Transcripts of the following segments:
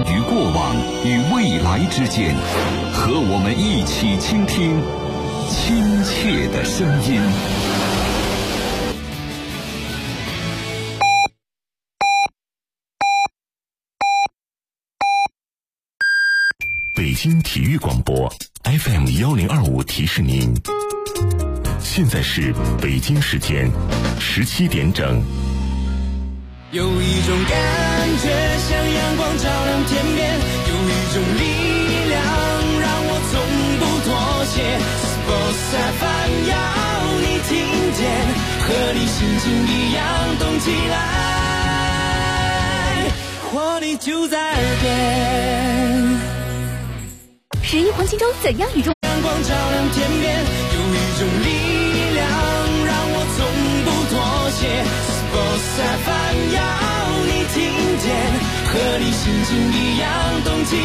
于过往与未来之间，和我们一起倾听亲切的声音。 北京体育广播 FM1025提示您，现在是北京时间17点整。 有一种感觉像阳光照亮天边，有一种力量让我从不妥协。Sports FM 要你听见，和你心情一样动起来，活力就在耳边。 11黄金周怎样与众？ 阳光照亮天边，有一种力量让我从不妥协。Sports FM 要你听见，和你心情一样动起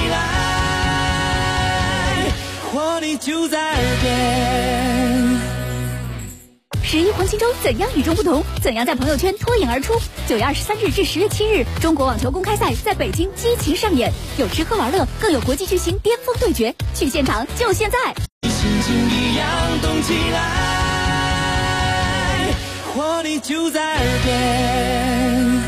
来，活力就在耳边。 11黄金周怎样与众不同？怎样在朋友圈脱颖而出？9月23日至10月7日，中国网球公开赛在北京激情上演，有吃喝玩乐，更有国际巨星巅峰对决。去现场就现在！ 心情一样动起来，活力就在耳边。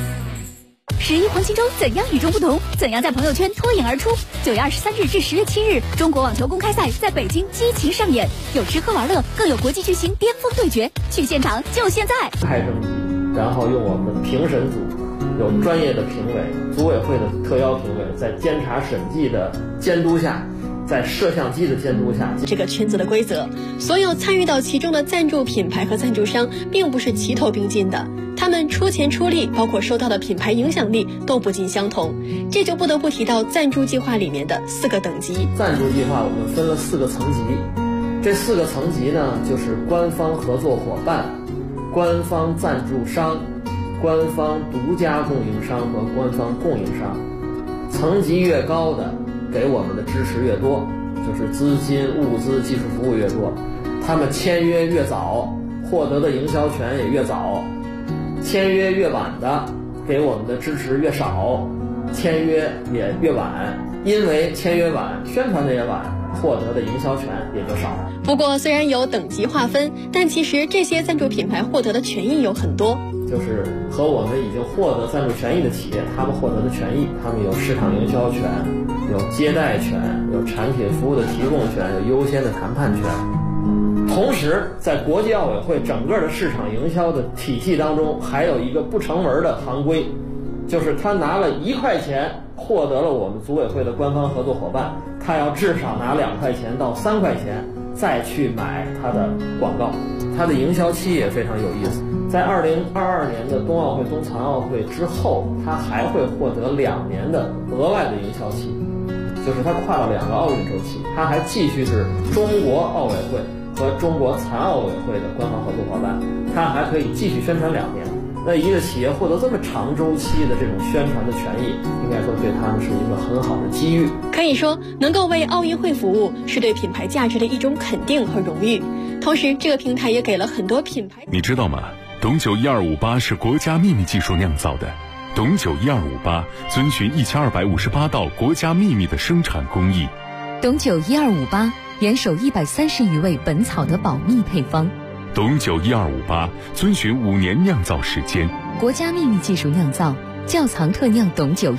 11黄金周怎样与众不同？怎样在朋友圈脱颖而出？9月23日至10月7日，中国网球公开赛在北京激情上演，有吃喝玩乐，更有国际巨星巅峰对决。去现场就现在！ 派征集，然后用我们的评审组，有专业的评委，组委会的特邀评委，在监察审计的监督下，在摄像机的监督下， 这个圈子的规则，所有参与到其中的赞助品牌和赞助商并不是齐头并进的，他们出钱出力，包括收到的品牌影响力都不尽相同。这就不得不提到赞助计划里面的4个等级。 赞助计划我们分了4个层级，这4个层级呢，就是官方合作伙伴、官方赞助商、官方独家供应商和官方供应商。层级越高的，给我们的支持越多，就是资金、物资、技术服务越多，他们签约越早，获得的营销权也越早；签约越晚的，给我们的支持越少，签约也越晚。因为签约晚，宣传的也晚，获得的营销权也就少。 不过虽然有等级划分，但其实这些赞助品牌获得的权益有很多， 就是和我们已经获得赞助权益的企业，他们获得的权益，他们有市场营销权，有接待权，有产品服务的提供权，有优先的谈判权。同时在国际奥委会整个的市场营销的体系当中，还有一个不成文的行规，就是他拿了1块钱获得了我们组委会的官方合作伙伴，他要至少拿2块钱到3块钱再去买他的广告。他的营销期也非常有意思，在2022年的冬奥会、冬残奥会之后，他还会获得2年的额外的营销期，就是他跨了2个奥运周期，他还继续是中国奥委会和中国残奥委会的官方合作伙伴，他还可以继续宣传2年。那一个企业获得这么长周期的这种宣传的权益，应该说对他们是一个很好的机遇。 可以说能够为奥运会服务是对品牌价值的一种肯定和荣誉。同时这个平台也给了很多品牌。 你知道吗？董酒1258是国家秘密技术酿造的，董酒1258遵循1258道国家秘密的生产工艺。 董酒1258严守130余味本草的保密配方。 董酒1258遵循5年酿造时间， 国家秘密技术酿造，窖藏特酿董酒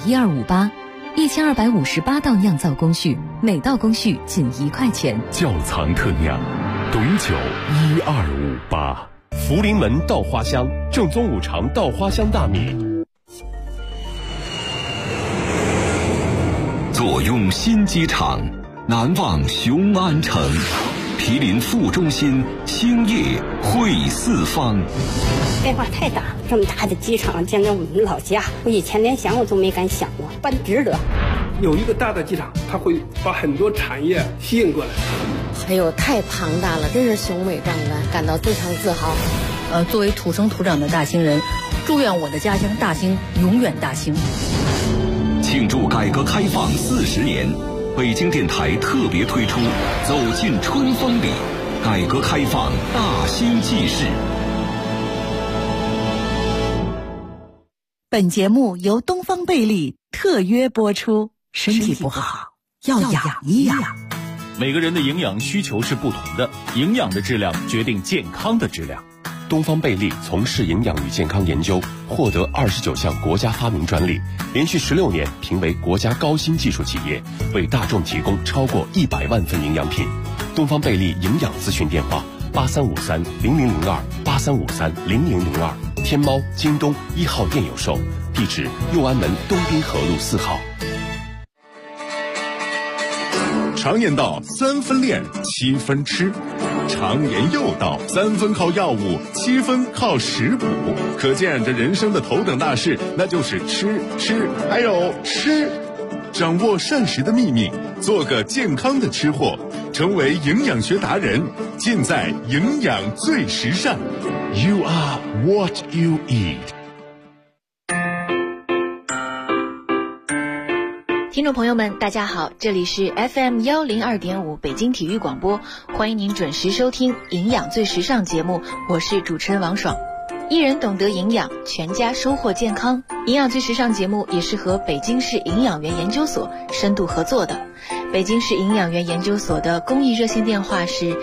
1258，1258道酿造工序，每道工序仅1块钱。 窖藏特酿，董酒1258。 福临门稻花香，正宗五常稻花香大米。 坐拥新机场，难忘雄安城。毗邻副中心，兴业汇四方。 变化太大，这么大的机场，简直我们老家，我以前连想我都没敢想过，办值得。 有一个大的机场，它会把很多产业吸引过来。 哎呦，太庞大了，真是雄伟壮观，感到非常自豪。 作为土生土长的大兴人，祝愿我的家乡大兴永远大兴。 庆祝改革开放40年。北京电台特别推出《走进春风里》，改革开放大兴纪事。 本节目由东方贝利特约播出。身体不好要养一养。 每个人的营养需求是不同的，营养的质量决定健康的质量。 东方贝利从事营养与健康研究，获得29项国家发明专利，连续16年评为国家高新技术企业，为大众提供超过100万份营养品。东方贝利营养咨询电话8353-0002，8353-0002，天猫、京东1号店有售，地址右安门东滨河路4号。 常言道3分练7分吃，常言又道3分靠药物7分靠食补，可见这人生的头等大事那就是吃还有吃。掌握膳食的秘密，做个健康的吃货，成为营养学达人，尽在营养最时尚。 You are what you eat。 听众朋友们大家好，这里是 FM 102.5北京体育广播，欢迎您准时收听营养最时尚节目，我是主持人王爽。一人懂得营养，全家收获健康。营养最时尚节目也是和北京市营养园研究所深度合作的。北京市营养园研究所的公益热线电话是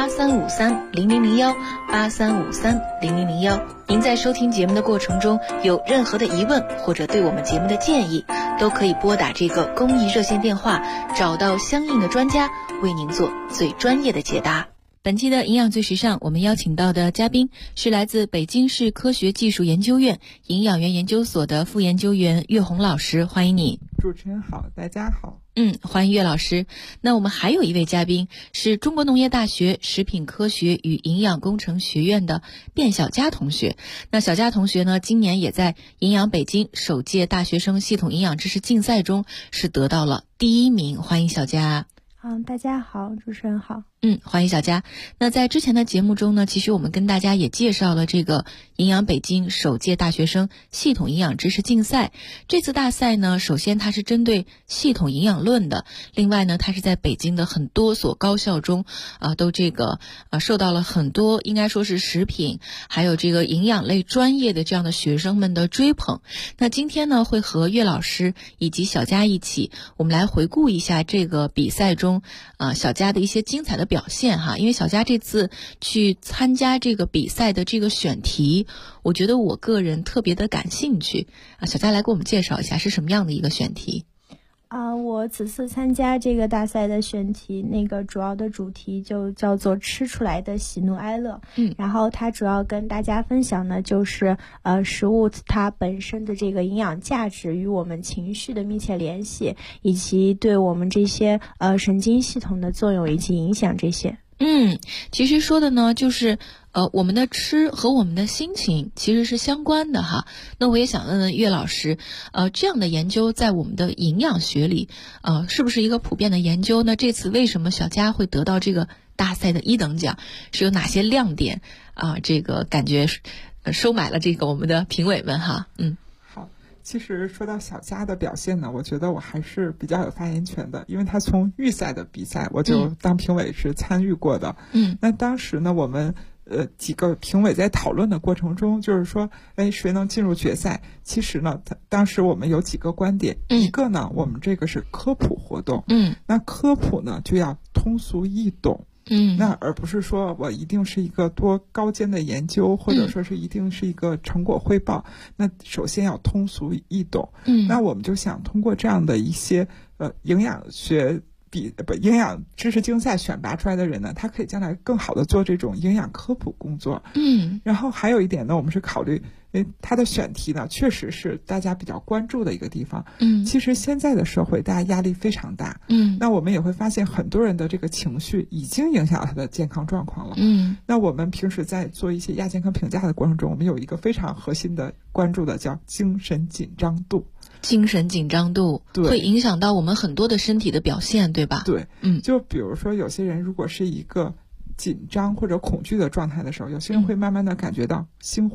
8353-0001，8353-0001。您在收听节目的过程中有任何的疑问或者对我们节目的建议，都可以拨打这个公益热线电话，找到相应的专家为您做最专业的解答。本期的营养最时尚，我们邀请到的嘉宾是来自北京市科学技术研究院营养园研究所的副研究员岳红老师，欢迎你。 主持人好，大家好。 欢迎岳老师。那我们还有一位嘉宾是中国农业大学食品科学与营养工程学院的卞小佳同学。那小佳同学呢，今年也在营养北京首届大学生系统营养知识竞赛中是得到了第1名，欢迎小佳。 大家好，主持人好。 欢迎小佳。那在之前的节目中呢，其实我们跟大家也介绍了这个营养北京首届大学生系统营养知识竞赛。这次大赛呢，首先它是针对系统营养论的，另外呢，它是在北京的很多所高校中都受到了很多应该说是食品还有这个营养类专业的这样的学生们的追捧。那今天呢，会和岳老师以及小佳一起，我们来回顾一下这个比赛中小佳的一些精彩的表现哈。因为小佳这次去参加这个比赛的这个选题，我觉得我个人特别的感兴趣小佳来给我们介绍一下是什么样的一个选题。 我此次参加这个大赛的选题，那个主要的主题就叫做吃出来的喜怒哀乐。然后它主要跟大家分享呢，就是食物它本身的这个营养价值与我们情绪的密切联系，以及对我们这些神经系统的作用以及影响这些。 其实说的呢，就是我们的吃和我们的心情其实是相关的哈。那我也想问问岳老师，这样的研究在我们的营养学里，是不是一个普遍的研究呢？这次为什么小佳会得到这个大赛的1等奖？是有哪些亮点这个感觉收买了这个我们的评委们哈。 其实说到小佳的表现呢，我觉得我还是比较有发言权的，因为他从预赛的比赛我就当评委是参与过的。那当时呢，我们几个评委在讨论的过程中，就是说谁能进入决赛。其实呢，当时我们有几个观点，一个呢，我们这个是科普活动，那科普呢就要通俗易懂。那而不是说我一定是一个多高尖的研究，或者说是一定是一个成果汇报，那首先要通俗易懂。那我们就想通过这样的一些营养知识竞赛选拔出来的人呢，他可以将来更好的做这种营养科普工作。然后还有一点呢，我们是考虑他的选题呢，确实是大家比较关注的一个地方。其实现在的社会大家压力非常大。那我们也会发现很多人的这个情绪已经影响了他的健康状况了。那我们平时在做一些亚健康评价的过程中，我们有一个非常核心的关注的叫精神紧张度。 精神紧张度会影响到我们很多的身体的表现，对吧？ 对，就比如说有些人如果是一个紧张或者恐惧的状态的时候，有些人会慢慢的感觉到心慌、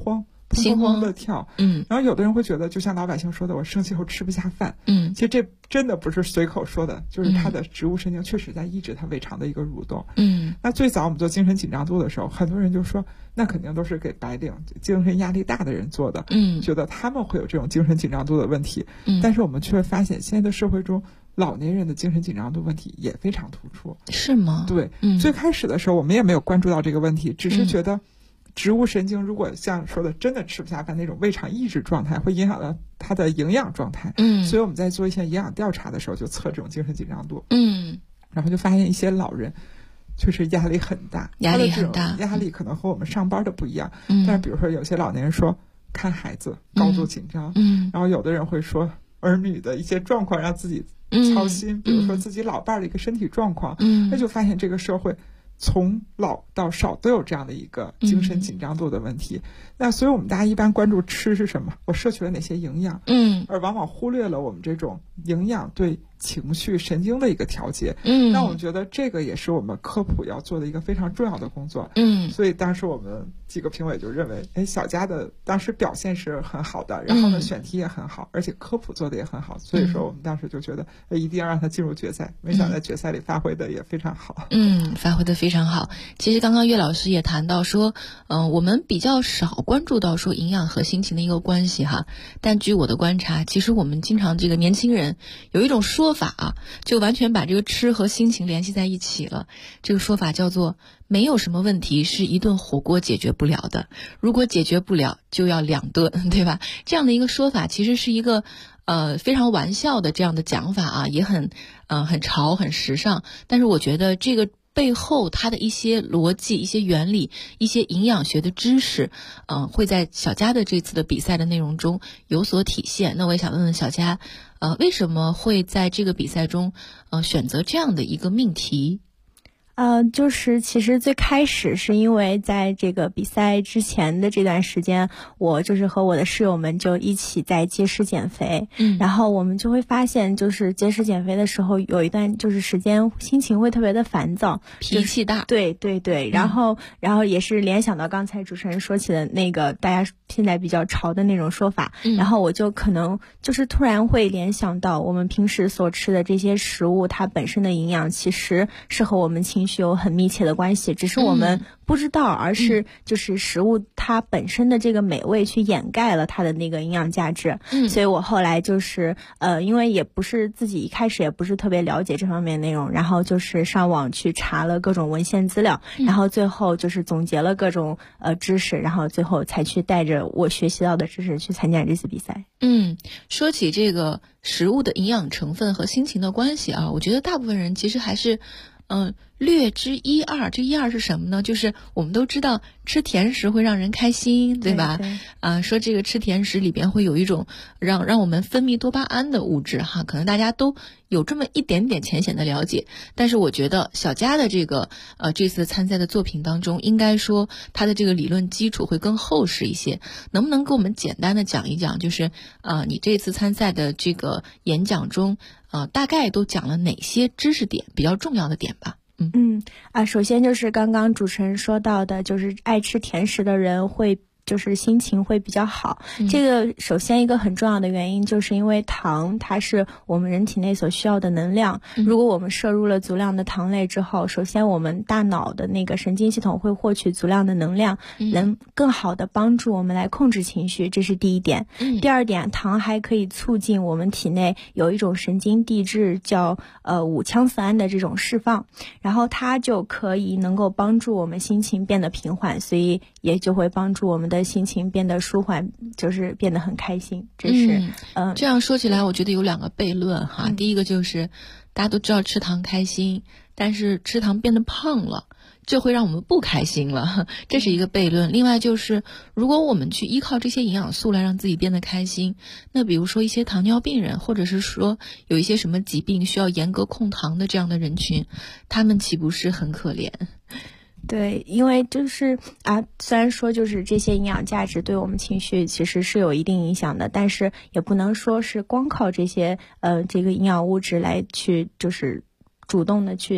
砰砰砰的跳。然后有的人会觉得，就像老百姓说的，我生气后吃不下饭。其实这真的不是随口说的，就是他的植物神经确实在抑制他胃肠的一个蠕动。那最早我们做精神紧张度的时候，很多人就说，那肯定都是给白领、精神压力大的人做的。觉得他们会有这种精神紧张度的问题。但是我们却发现，现在的社会中，老年人的精神紧张度问题也非常突出。 是吗？ 对，最开始的时候我们也没有关注到这个问题，只是觉得植物神经如果像说的真的吃不下饭那种胃肠抑制状态，会影响到它的营养状态。所以我们在做一些营养调查的时候，就测这种精神紧张度。然后就发现一些老人确实压力很大， 压力很大， 压力可能和我们上班的不一样。但是比如说有些老年人说看孩子高度紧张，然后有的人会说儿女的一些状况让自己操心，比如说自己老伴的一个身体状况，那就发现这个社会从老到少都有这样的一个精神紧张度的问题。那所以我们大家一般关注吃是什么，我摄取了哪些营养，而往往忽略了我们这种营养对情绪神经的一个调节。那我们觉得这个也是我们科普要做的一个非常重要的工作。所以当时我们几个评委就认为，小佳的当时表现是很好的，然后呢选题也很好，而且科普做的也很好，所以说我们当时就觉得一定要让他进入决赛。没想到在决赛里发挥的也非常好。 发挥的非常好。其实刚刚岳老师也谈到说，我们比较少关注到说营养和心情的一个关系哈。但据我的观察，其实我们经常这个年轻人有一种说法啊，就完全把这个吃和心情联系在一起了。这个说法叫做没有什么问题是一顿火锅解决不了的，如果解决不了就要2顿，对吧？这样的一个说法其实是一个非常玩笑的这样的讲法啊，也很潮很时尚。但是我觉得这个背后它的一些逻辑、一些原理、一些营养学的知识，会在小佳的这次的比赛的内容中有所体现。那我也想问问小佳，为什么会在这个比赛中选择这样的一个命题？ 就是其实最开始是因为在这个比赛之前的这段时间，我就是和我的室友们就一起在节食减肥，然后我们就会发现，就是节食减肥的时候有一段就是时间心情会特别的烦躁， 脾气大， 对，然后也是联想到刚才主持人说起的那个大家现在比较潮的那种说法，然后我就可能就是突然会联想到我们平时所吃的这些食物，它本身的营养其实是和我们情绪有很密切的关系，只是我们不知道，而是就是食物它本身的这个美味去掩盖了它的那个营养价值。所以我后来就是因为也不是自己一开始也不是特别了解这方面内容，然后就是上网去查了各种文献资料，然后最后就是总结了各种知识，然后最后才去带着我学习到的知识去参加这次比赛。 说起这个食物的营养成分和心情的关系啊，我觉得大部分人其实还是略知一二。这一二是什么呢？就是我们都知道吃甜食会让人开心，对吧？说这个吃甜食里边会有一种让我们分泌多巴胺的物质哈，可能大家都有这么一点点浅显的了解。但是我觉得小佳的这个这次参赛的作品当中，应该说他的这个理论基础会更厚实一些。能不能给我们简单的讲一讲，就是你这次参赛的这个演讲中大概都讲了哪些知识点，比较重要的点吧？ 首先就是刚刚主持人说到的，就是爱吃甜食的人会就是心情会比较好。这个首先一个很重要的原因，就是因为糖它是我们人体内所需要的能量。如果我们摄入了足量的糖类之后，首先我们大脑的那个神经系统会获取足量的能量，能更好的帮助我们来控制情绪，这是第一点。第二点，糖还可以促进我们体内有一种神经递质叫五羟色胺的这种释放，然后它就可以能够帮助我们心情变得平缓，所以也就会帮助我们的心情变得舒缓，就是变得很开心。这是这样说起来，我觉得有2个悖论哈。第一个就是大家都知道吃糖开心，但是吃糖变得胖了，这会让我们不开心了，这是一个悖论。另外就是如果我们去依靠这些营养素来让自己变得开心，那比如说一些糖尿病人，或者是说有一些什么疾病需要严格控糖的这样的人群，他们岂不是很可怜？ 对，因为就是虽然说就是这些营养价值对我们情绪其实是有一定影响的，但是也不能说是光靠这些这个营养物质来去就是主动的去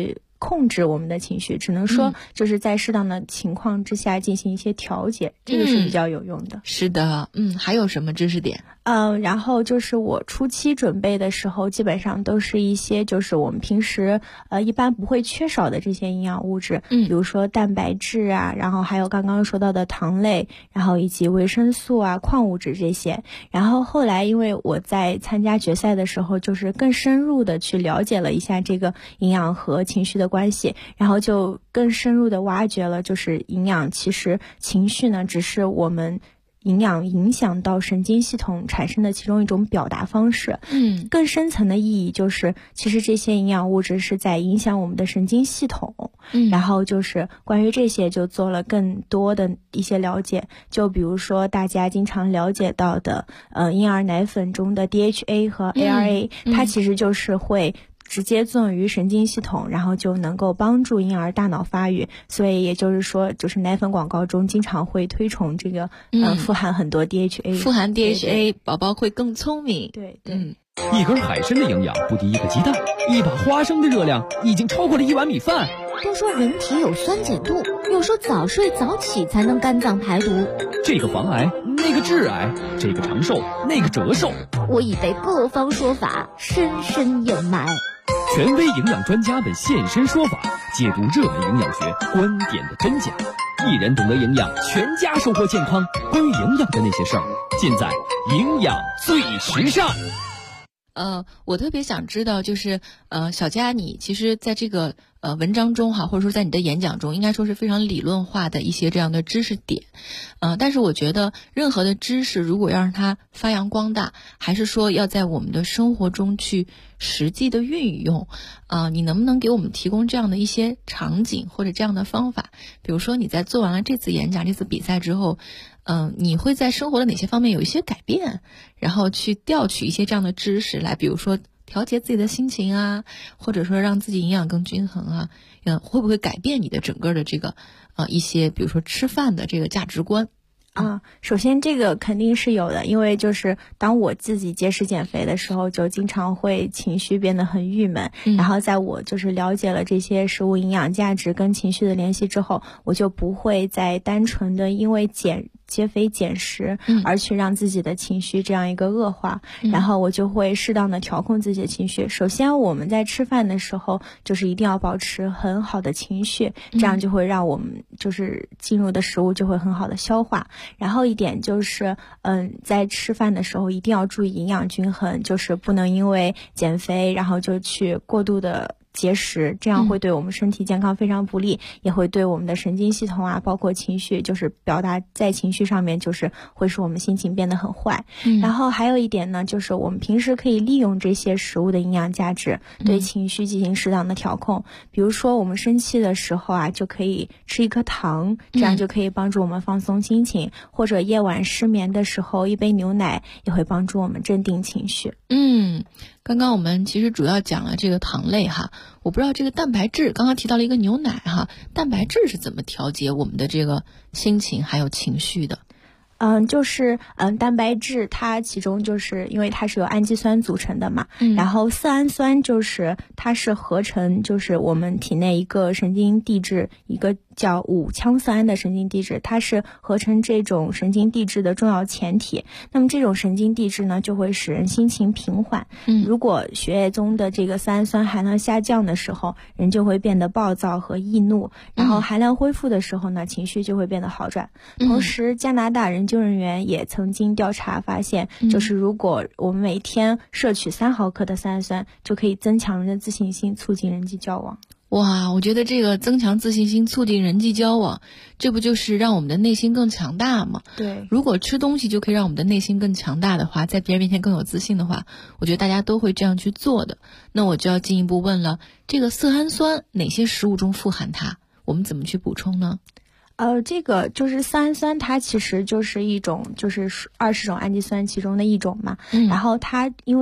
控制我们的情绪，只能说就是在适当的情况之下进行一些调节，这个是比较有用的。 是的，还有什么知识点？ 然后就是我初期准备的时候，基本上都是一些就是我们平时一般不会缺少的这些营养物质，比如说蛋白质啊，然后还有刚刚说到的糖类，然后以及维生素啊、矿物质这些。然后后来因为我在参加决赛的时候，就是更深入的去了解了一下这个营养和情绪的关系，然后就更深入的挖掘了，就是营养其实情绪呢只是我们营养影响到神经系统产生的其中一种表达方式。更深层的意义就是其实这些营养物质是在影响我们的神经系统。然后就是关于这些就做了更多的一些了解，就比如说大家经常了解到的婴儿奶粉中的 DHA 和 ARA，它其实就是会直接作用于神经系统，然后就能够帮助婴儿大脑发育。所以也就是说，就是奶粉广告中经常会推崇这个富含很多 DHA， 富含 DHA， 宝宝会更聪明。 对对。 一根海参的营养不敌一个鸡蛋，一把花生的热量已经超过了1碗米饭。 都说人体有酸碱度，又说早睡早起才能肝脏排毒。 这个防癌，那个致癌，这个长寿，那个折寿。 我已被各方说法深深掩埋。 权威营养专家们现身说法，解读热门营养学观点的真假。一人懂得营养，全家收获健康。关于营养的那些事儿，尽在营养最时尚。 我特别想知道，就是小佳，你其实在这个文章中哈，或者说在你的演讲中，应该说是非常理论化的一些这样的知识点。但是我觉得任何的知识如果要让它发扬光大，还是说要在我们的生活中去实际的运用。你能不能给我们提供这样的一些场景或者这样的方法？比如说你在做完了这次演讲、这次比赛之后，你会在生活的哪些方面有一些改变，然后去调取一些这样的知识来，比如说调节自己的心情啊，或者说让自己营养更均衡啊，会不会改变你的整个的这个一些比如说吃饭的这个价值观？ 首先这个肯定是有的，因为就是当我自己节食减肥的时候，就经常会情绪变得很郁闷，然后在我就是了解了这些食物营养价值跟情绪的联系之后，我就不会再单纯的因为节肥减食而去让自己的情绪这样一个恶化，然后我就会适当的调控自己的情绪。首先我们在吃饭的时候就是一定要保持很好的情绪，这样就会让我们就是进入的食物就会很好的消化。然后一点就是在吃饭的时候一定要注意营养均衡，就是不能因为减肥然后就去过度的节食，这样会对我们身体健康非常不利，也会对我们的神经系统啊，包括情绪，就是表达在情绪上面，就是会使我们心情变得很坏。然后还有一点呢，就是我们平时可以利用这些食物的营养价值，对情绪进行适当的调控。比如说我们生气的时候啊，就可以吃一颗糖，这样就可以帮助我们放松心情，或者夜晚失眠的时候，一杯牛奶也会帮助我们镇定情绪。 刚刚我们其实主要讲了这个糖类哈，我不知道这个蛋白质，刚刚提到了一个牛奶哈，蛋白质是怎么调节我们的这个心情还有情绪的？ 蛋白质它其中就是因为它是由氨基酸组成的嘛，然后色氨酸就是它是合成就是我们体内一个神经递质，一个叫5羟色胺的神经递质，它是合成这种神经递质的重要前体。那么这种神经递质呢，就会使人心情平缓。如果血液中的这个色氨酸含量下降的时候，人就会变得暴躁和易怒，然后含量恢复的时候呢，情绪就会变得好转。同时加拿大研究人员也曾经调查发现，就是如果我们每天摄取3毫克的色氨酸，就可以增强人的自信心，促进人际交往。 哇，我觉得这个增强自信心，促进人际交往，这不就是让我们的内心更强大吗？ 对， 如果吃东西就可以让我们的内心更强大的话，在别人面前更有自信的话，我觉得大家都会这样去做的。那我就要进一步问了，这个色氨酸哪些食物中富含它？我们怎么去补充呢？ 这个就是色氨酸，它其实就是一种就是20种氨基酸其中的一种嘛。然后它因为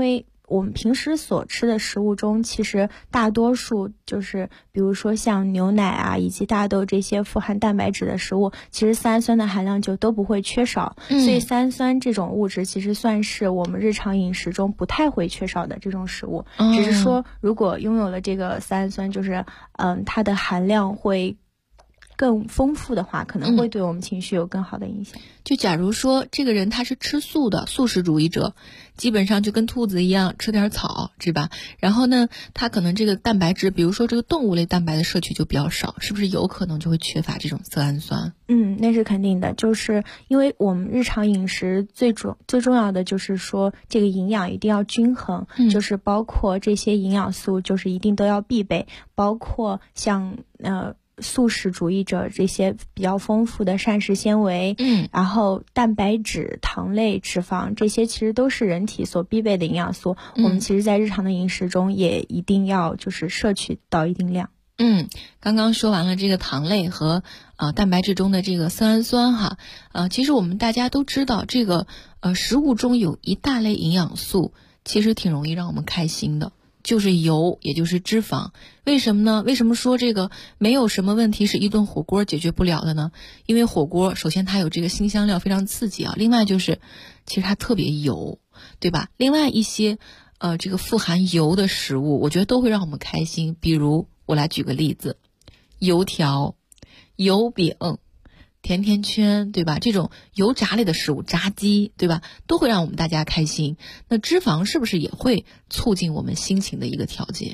我们平时所吃的食物中，其实大多数就是比如说像牛奶啊以及大豆这些富含蛋白质的食物，其实色氨酸的含量就都不会缺少，所以色氨酸这种物质其实算是我们日常饮食中不太会缺少的这种食物，只是说如果拥有了这个色氨酸，就是它的含量会更丰富的话，可能会对我们情绪有更好的影响。 就假如说这个人他是吃素的素食主义者，基本上就跟兔子一样吃点草，是吧？然后呢，他可能这个蛋白质，比如说这个动物类蛋白的摄取就比较少，是不是有可能就会缺乏这种色氨酸？ 那是肯定的，就是因为我们日常饮食最重要的就是说这个营养一定要均衡，就是包括这些营养素就是一定都要必备，包括像素食主义者这些比较丰富的膳食纤维，然后蛋白质、糖类、脂肪，这些其实都是人体所必备的营养素，我们其实在日常的饮食中也一定要就是摄取到一定量。 刚刚说完了这个糖类和蛋白质中的这个色氨酸哈，其实我们大家都知道，这个食物中有一大类营养素，其实挺容易让我们开心的，就是油，也就是脂肪。为什么呢？为什么说这个没有什么问题是一顿火锅解决不了的呢？因为火锅首先它有这个辛香料非常刺激啊，另外就是其实它特别油，对吧？另外一些这个富含油的食物，我觉得都会让我们开心。比如我来举个例子，油条、油饼、甜甜圈，对吧？这种油炸类的食物，炸鸡，对吧？都会让我们大家开心。那脂肪是不是也会促进我们心情的一个调节？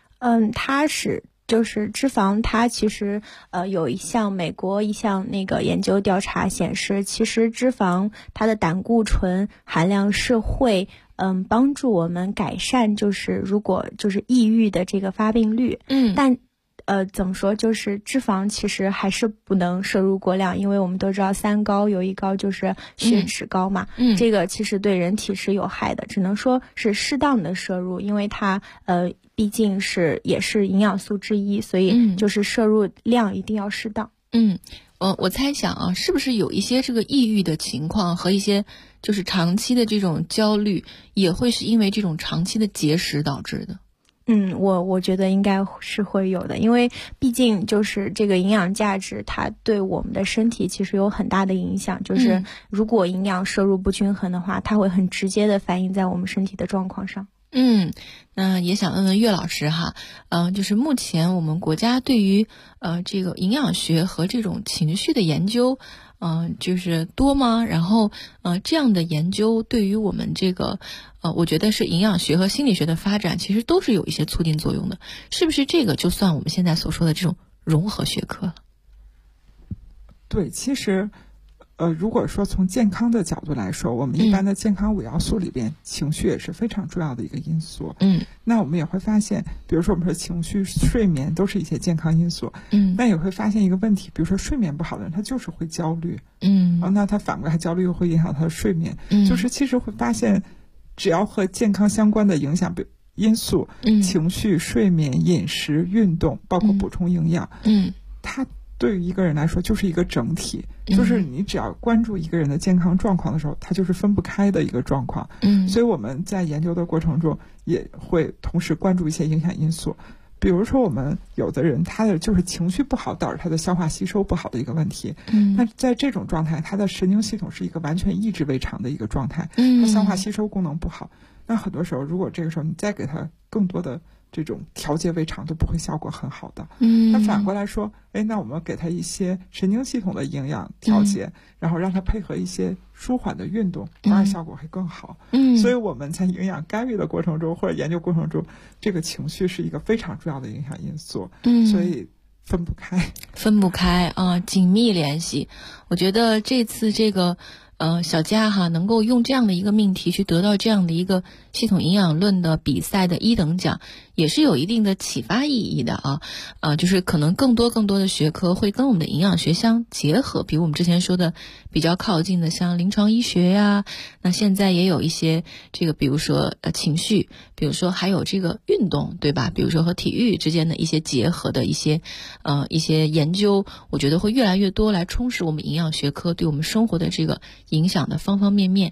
就是脂肪，它其实有美国一项那个研究调查显示，其实脂肪它的胆固醇含量是会帮助我们改善，就是如果就是抑郁的这个发病率。但怎么说，就是脂肪其实还是不能摄入过量，因为我们都知道三高有一高就是血脂高嘛，这个其实对人体是有害的，只能说是适当的摄入，因为它毕竟也是营养素之一，所以就是摄入量一定要适当。 我猜想啊，是不是有一些这个抑郁的情况和一些就是长期的这种焦虑，也会是因为这种长期的节食导致的？ 我觉得应该是会有的，因为毕竟就是这个营养价值，它对我们的身体其实有很大的影响。就是如果营养摄入不均衡的话，它会很直接的反映在我们身体的状况上。 那也想问问岳老师哈，就是目前我们国家对于这个营养学和这种情绪的研究，就是多吗？然后这样的研究对于我们这个我觉得是营养学和心理学的发展，其实都是有一些促进作用的，是不是这个就算我们现在所说的这种融合学科了？ 对，其实如果说从健康的角度来说，我们一般的健康5要素里边，情绪也是非常重要的一个因素。那我们也会发现，比如说我们说情绪、睡眠都是一些健康因素。那也会发现一个问题，比如说睡眠不好的人，他就是会焦虑。那他反过来焦虑又会影响他的睡眠。就是其实会发现，只要和健康相关的影响因素，情绪、睡眠、饮食、运动，包括补充营养，它对于一个人来说就是一个整体，就是你只要关注一个人的健康状况的时候，它就是分不开的一个状况。所以我们在研究的过程中也会同时关注一些影响因素，比如说我们有的人他的就是情绪不好导致他的消化吸收不好的一个问题。那在这种状态，他的神经系统是一个完全抑制胃肠的一个状态，他消化吸收功能不好。那很多时候如果这个时候你再给他更多的这种调节胃肠，都不会效果很好的。那反过来说，那我们给他一些神经系统的营养调节，然后让他配合一些舒缓的运动，当然效果会更好。所以我们在营养干预的过程中或者研究过程中，这个情绪是一个非常重要的影响因素。所以分不开啊，紧密联系。我觉得这次这个小佳哈能够用这样的一个命题去得到这样的一个系统营养论的比赛的1等奖，也是有一定的启发意义的就是可能更多的学科会跟我们的营养学相结合，比如我们之前说的比较靠近的像临床医学呀，那现在也有一些这个比如说情绪，比如说还有这个运动，对吧？比如说和体育之间的一些结合的一些研究，我觉得会越来越多来充实我们营养学科对我们生活的这个影响的方方面面。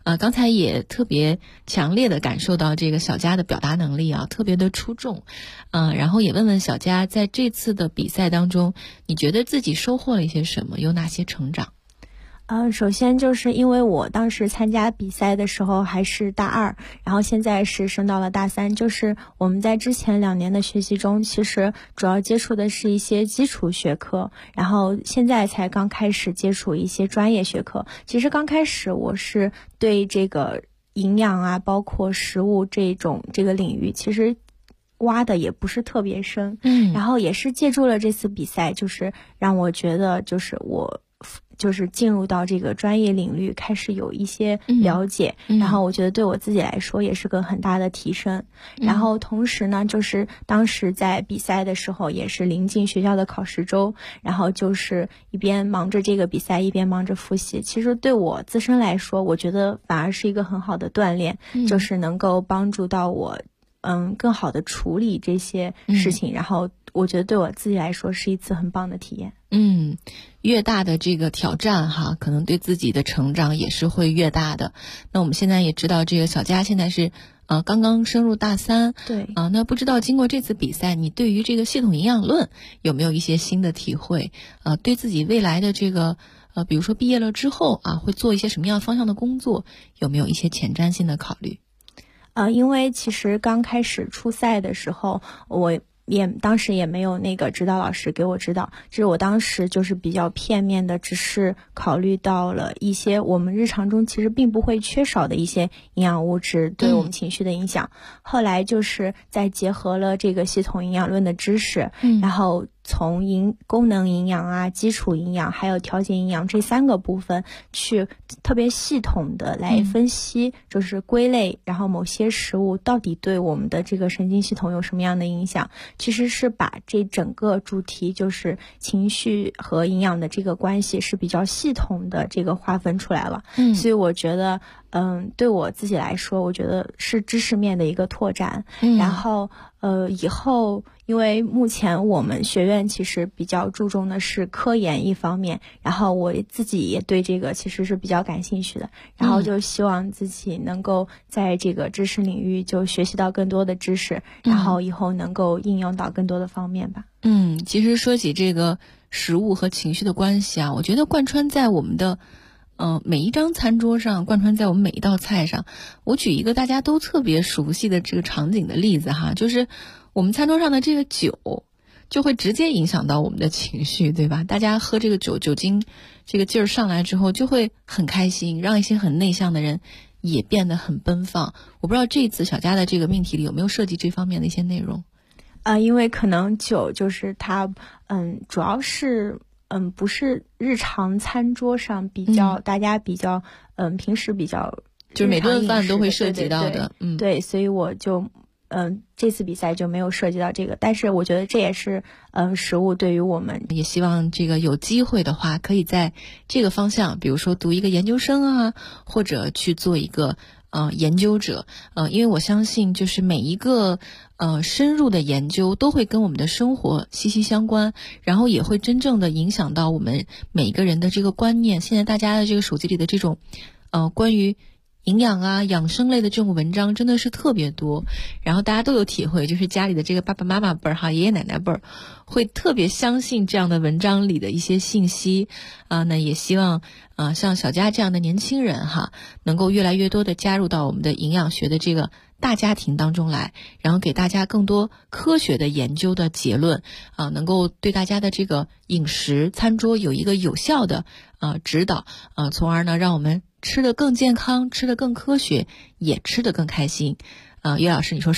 刚才也特别强烈的感受到这个小佳的表达能力啊，特别的出众。然后也问问小佳，在这次的比赛当中，你觉得自己收获了一些什么？有哪些成长？ 首先就是因为我当时参加比赛的时候还是大2，然后现在是升到了大3，就是我们在之前2年的学习中，其实主要接触的是一些基础学科，然后现在才刚开始接触一些专业学科。其实刚开始我是对这个营养啊，包括食物这个领域，其实挖的也不是特别深，然后也是借助了这次比赛，就是让我觉得就是我就是进入到这个专业领域开始有一些了解，然后我觉得对我自己来说也是个很大的提升。然后同时呢，就是当时在比赛的时候也是临近学校的考试周，然后就是一边忙着这个比赛一边忙着复习，其实对我自身来说，我觉得反而是一个很好的锻炼，就是能够帮助到我更好的处理这些事情，然后我觉得对我自己来说是一次很棒的体验。 越大的这个挑战哈，可能对自己的成长也是会越大的。那我们现在也知道，这个小佳现在是刚刚升入大3， 对那不知道经过这次比赛，你对于这个系统营养论有没有一些新的体会？对自己未来的这个比如说毕业了之后会做一些什么样方向的工作，有没有一些前瞻性的考虑？ 因为其实刚开始初赛的时候，我当时也没有那个指导老师给我指导，就是我当时就是比较片面的，只是考虑到了一些我们日常中其实并不会缺少的一些营养物质对我们情绪的影响。后来就是在结合了这个系统营养论的知识，然后从功能营养啊、基础营养还有调节营养这3个部分去特别系统的来分析，就是归类，然后某些食物到底对我们的这个神经系统有什么样的影响，其实是把这整个主题就是情绪和营养的这个关系是比较系统的这个划分出来了。所以我觉得对我自己来说，我觉得是知识面的一个拓展。然后以后因为目前我们学院其实比较注重的是科研一方面，然后我自己也对这个其实是比较感兴趣的，然后就希望自己能够在这个知识领域就学习到更多的知识，然后以后能够应用到更多的方面吧。 其实说起这个食物和情绪的关系我觉得贯穿在我们的每一张餐桌上，贯穿在我们每一道菜上。我举一个大家都特别熟悉的这个场景的例子哈，就是我们餐桌上的这个酒就会直接影响到我们的情绪，对吧？大家喝这个酒精这个劲儿上来之后就会很开心，让一些很内向的人也变得很奔放。我不知道这一次小佳的这个命题里有没有涉及这方面的一些内容？ 因为可能酒就是它主要是不是日常餐桌上比较大家比较平时比较就是每顿饭都会涉及到的。 对，所以我就这次比赛就没有涉及到这个，但是我觉得这也是食物对于我们， 也希望这个有机会的话可以在这个方向，比如说读一个研究生或者去做一个研究者。因为我相信就是每一个深入的研究都会跟我们的生活息息相关，然后也会真正的影响到我们每一个人的这个观念。现在大家的这个手机里的这种关于营养养生类的这种文章真的是特别多，然后大家都有体会，就是家里的这个爸爸妈妈辈儿爷爷奶奶辈儿会特别相信这样的文章里的一些信息那也希望像小佳这样的年轻人能够越来越多的加入到我们的营养学的这个大家庭当中来，然后给大家更多科学的研究的结论能够对大家的这个饮食餐桌有一个有效的指导从而呢让我们吃得更健康，吃得更科学，也吃得更开心。岳老师，你说